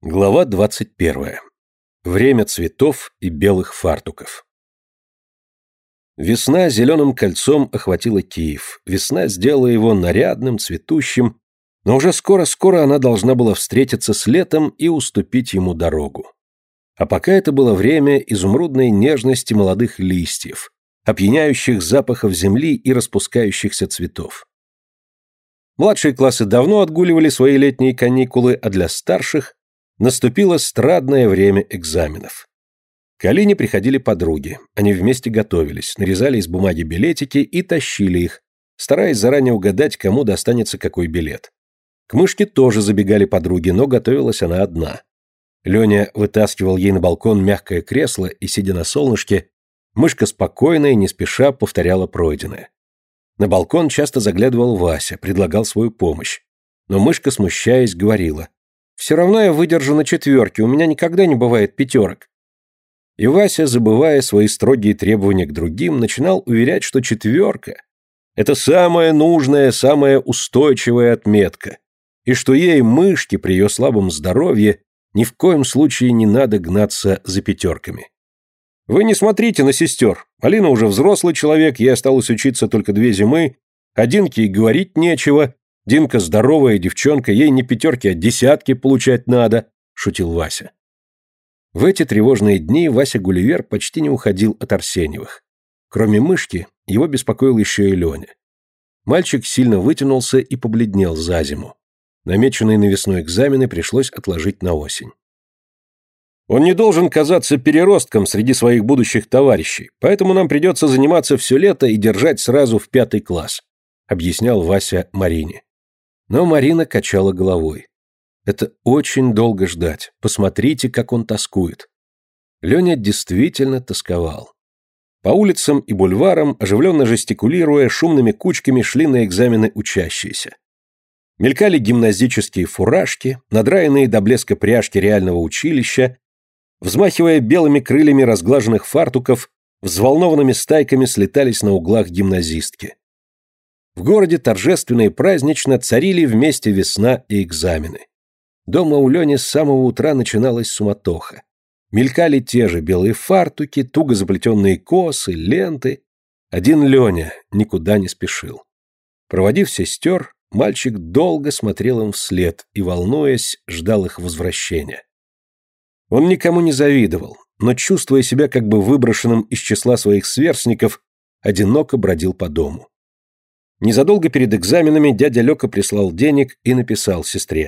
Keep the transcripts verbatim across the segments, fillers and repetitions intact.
Глава двадцать первая. Время цветов и белых фартуков. Весна зеленым кольцом охватила Киев. Весна сделала его нарядным, цветущим, но уже скоро-скоро она должна была встретиться с летом и уступить ему дорогу. А пока это было время изумрудной нежности молодых листьев, опьяняющих запахов земли и распускающихся цветов. Младшие классы давно отгуливали свои летние каникулы, а для старших наступило страдное время экзаменов. К Алине приходили подруги, они вместе готовились, нарезали из бумаги билетики и тащили их, стараясь заранее угадать, кому достанется какой билет. К Мышке тоже забегали подруги, но готовилась она одна. Леня вытаскивал ей на балкон мягкое кресло, и, сидя на солнышке, Мышка спокойно и не спеша повторяла пройденное. На балкон часто заглядывал Вася, предлагал свою помощь. Но Мышка, смущаясь, говорила: «Все равно я выдержу на четверке, у меня никогда не бывает пятерок». И Вася, забывая свои строгие требования к другим, начинал уверять, что четверка – это самая нужная, самая устойчивая отметка, и что ей, Мышке, при ее слабом здоровье, ни в коем случае не надо гнаться за пятерками. «Вы не смотрите на сестер. Алина уже взрослый человек, ей осталось учиться только две зимы, а Динке и говорить нечего. Динка здоровая девчонка, ей не пятерки, а десятки получать надо», – шутил Вася. В эти тревожные дни Вася Гулливер почти не уходил от Арсеньевых. Кроме Мышки, его беспокоил еще и Леня. Мальчик сильно вытянулся и побледнел за зиму. Намеченные на весну экзамены пришлось отложить на осень. «Он не должен казаться переростком среди своих будущих товарищей, поэтому нам придется заниматься все лето и держать сразу в пятый класс», — объяснял Вася Марине. Но Марина качала головой. «Это очень долго ждать. Посмотрите, как он тоскует». Леня действительно тосковал. По улицам и бульварам, оживленно жестикулируя, шумными кучками шли на экзамены учащиеся. Мелькали гимназические фуражки, надраенные до блеска пряжки реального училища, взмахивая белыми крыльями разглаженных фартуков, взволнованными стайками слетались на углах гимназистки. В городе торжественно и празднично царили вместе весна и экзамены. Дома у Лени с самого утра начиналась суматоха. Мелькали те же белые фартуки, туго заплетенные косы, ленты. Один Леня никуда не спешил. Проводив сестер, мальчик долго смотрел им вслед и, волнуясь, ждал их возвращения. Он никому не завидовал, но, чувствуя себя как бы выброшенным из числа своих сверстников, одиноко бродил по дому. Незадолго перед экзаменами дядя Лёка прислал денег и написал сестре: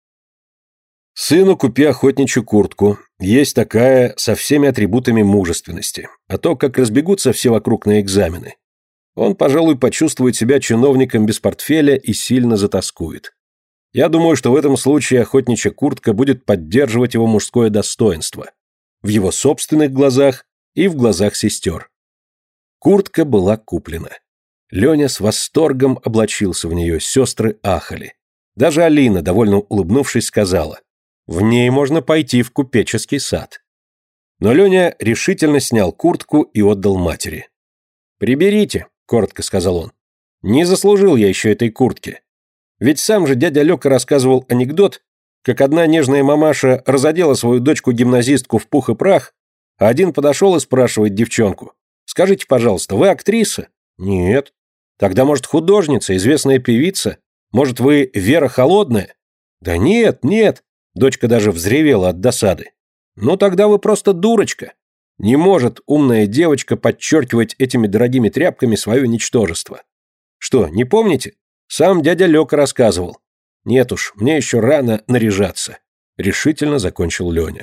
«Сыну купи охотничью куртку, есть такая, со всеми атрибутами мужественности, а то, как разбегутся все вокруг на экзамены. Он, пожалуй, почувствует себя чиновником без портфеля и сильно затоскует. Я думаю, что в этом случае охотничья куртка будет поддерживать его мужское достоинство, в его собственных глазах и в глазах сестер». Куртка была куплена. Леня с восторгом облачился в нее, сестры ахали. Даже Алина, довольно улыбнувшись, сказала: «В ней можно пойти в купеческий сад». Но Леня решительно снял куртку и отдал матери. «Приберите», — коротко сказал он. «Не заслужил я еще этой куртки. Ведь сам же дядя Лёка рассказывал анекдот, как одна нежная мамаша разодела свою дочку-гимназистку в пух и прах, а один подошел и спрашивает девчонку: «Скажите, пожалуйста, вы актриса?» «Нет». «Тогда, может, художница, известная певица? Может, вы Вера Холодная?» «Да нет, нет». Дочка даже взревела от досады. «Ну, тогда вы просто дурочка. Не может умная девочка подчеркивать этими дорогими тряпками свое ничтожество. Что, не помните? Сам дядя Лёка рассказывал. Нет уж, мне еще рано наряжаться», — решительно закончил Леня.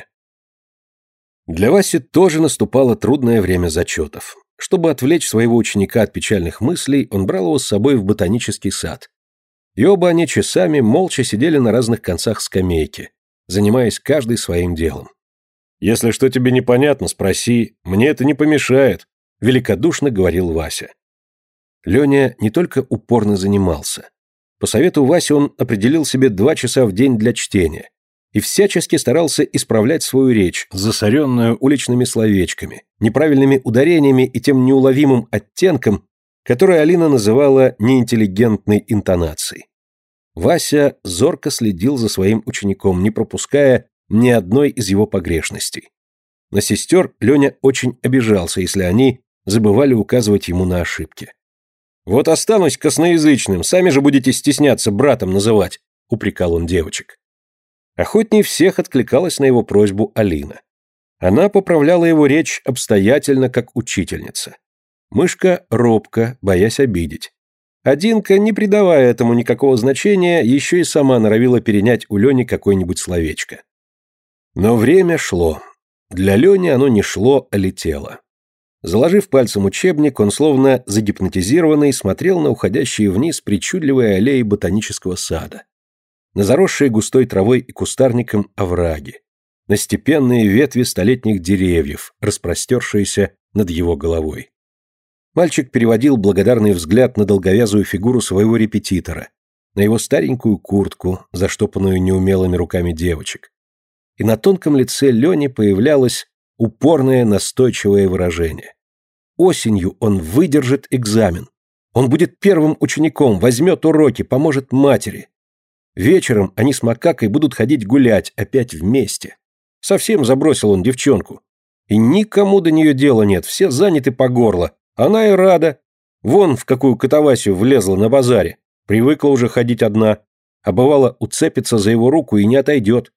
Для Васи тоже наступало трудное время зачетов. Чтобы отвлечь своего ученика от печальных мыслей, он брал его с собой в ботанический сад. И оба они часами молча сидели на разных концах скамейки, занимаясь каждый своим делом. «Если что тебе непонятно, спроси, мне это не помешает», — великодушно говорил Вася. Леня не только упорно занимался. По совету Васи он определил себе два часа в день для чтения и всячески старался исправлять свою речь, засоренную уличными словечками, неправильными ударениями и тем неуловимым оттенком, который Алина называла неинтеллигентной интонацией. Вася зорко следил за своим учеником, не пропуская ни одной из его погрешностей. На сестер Леня очень обижался, если они забывали указывать ему на ошибки. «Вот останусь косноязычным, сами же будете стесняться братом называть», — упрекал он девочек. Охотней всех откликалась на его просьбу Алина. Она поправляла его речь обстоятельно, как учительница. Мышка робко, боясь обидеть. Одинка, не придавая этому никакого значения, еще и сама норовила перенять у Лени какое-нибудь словечко. Но время шло. Для Лени оно не шло, а летело. Заложив пальцем учебник, он словно загипнотизированный смотрел на уходящие вниз причудливые аллеи ботанического сада, на заросшие густой травой и кустарником овраги, на степенные ветви столетних деревьев, распростершиеся над его головой. Мальчик переводил благодарный взгляд на долговязую фигуру своего репетитора, на его старенькую куртку, заштопанную неумелыми руками девочек. И на тонком лице Лени появлялось упорное настойчивое выражение. Осенью он выдержит экзамен. Он будет первым учеником, возьмет уроки, поможет матери. Вечером они с Макакой будут ходить гулять, опять вместе. Совсем забросил он девчонку. И никому до нее дела нет, все заняты по горло. Она и рада. Вон в какую катавасию влезла на базаре. Привыкла уже ходить одна. А бывало, уцепится за его руку и не отойдет.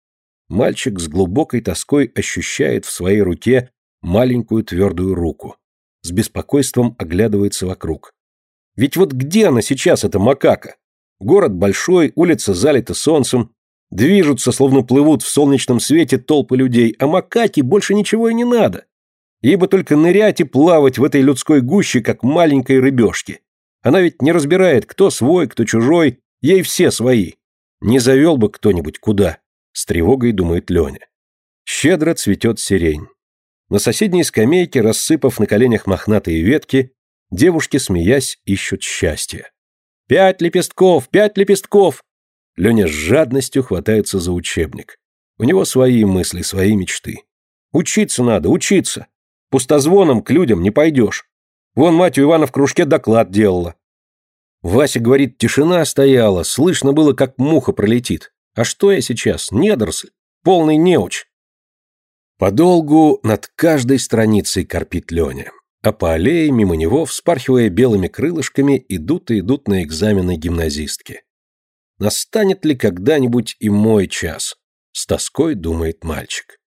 Мальчик с глубокой тоской ощущает в своей руке маленькую твердую руку. С беспокойством оглядывается вокруг. Ведь вот где она сейчас, эта Макака? Город большой, улица залита солнцем. Движутся, словно плывут в солнечном свете толпы людей, а Макаке больше ничего и не надо. Ей бы только нырять и плавать в этой людской гуще, как маленькой рыбешке. Она ведь не разбирает, кто свой, кто чужой, ей все свои. Не завел бы кто-нибудь куда. С тревогой думает Леня. Щедро цветет сирень. На соседней скамейке, рассыпав на коленях мохнатые ветки, девушки, смеясь, ищут счастья. «Пять лепестков! Пять лепестков!» Леня с жадностью хватается за учебник. У него свои мысли, свои мечты. Учиться надо, учиться. Пустозвоном к людям не пойдешь. Вон мать у Ивана в кружке доклад делала. Вася говорит, тишина стояла, слышно было, как муха пролетит. А что я сейчас? Недоросль, полный неуч. Подолгу над каждой страницей корпит Леня, а по аллее мимо него, вспархивая белыми крылышками, идут и идут на экзамены гимназистки. Настанет ли когда-нибудь и мой час? С тоской думает мальчик.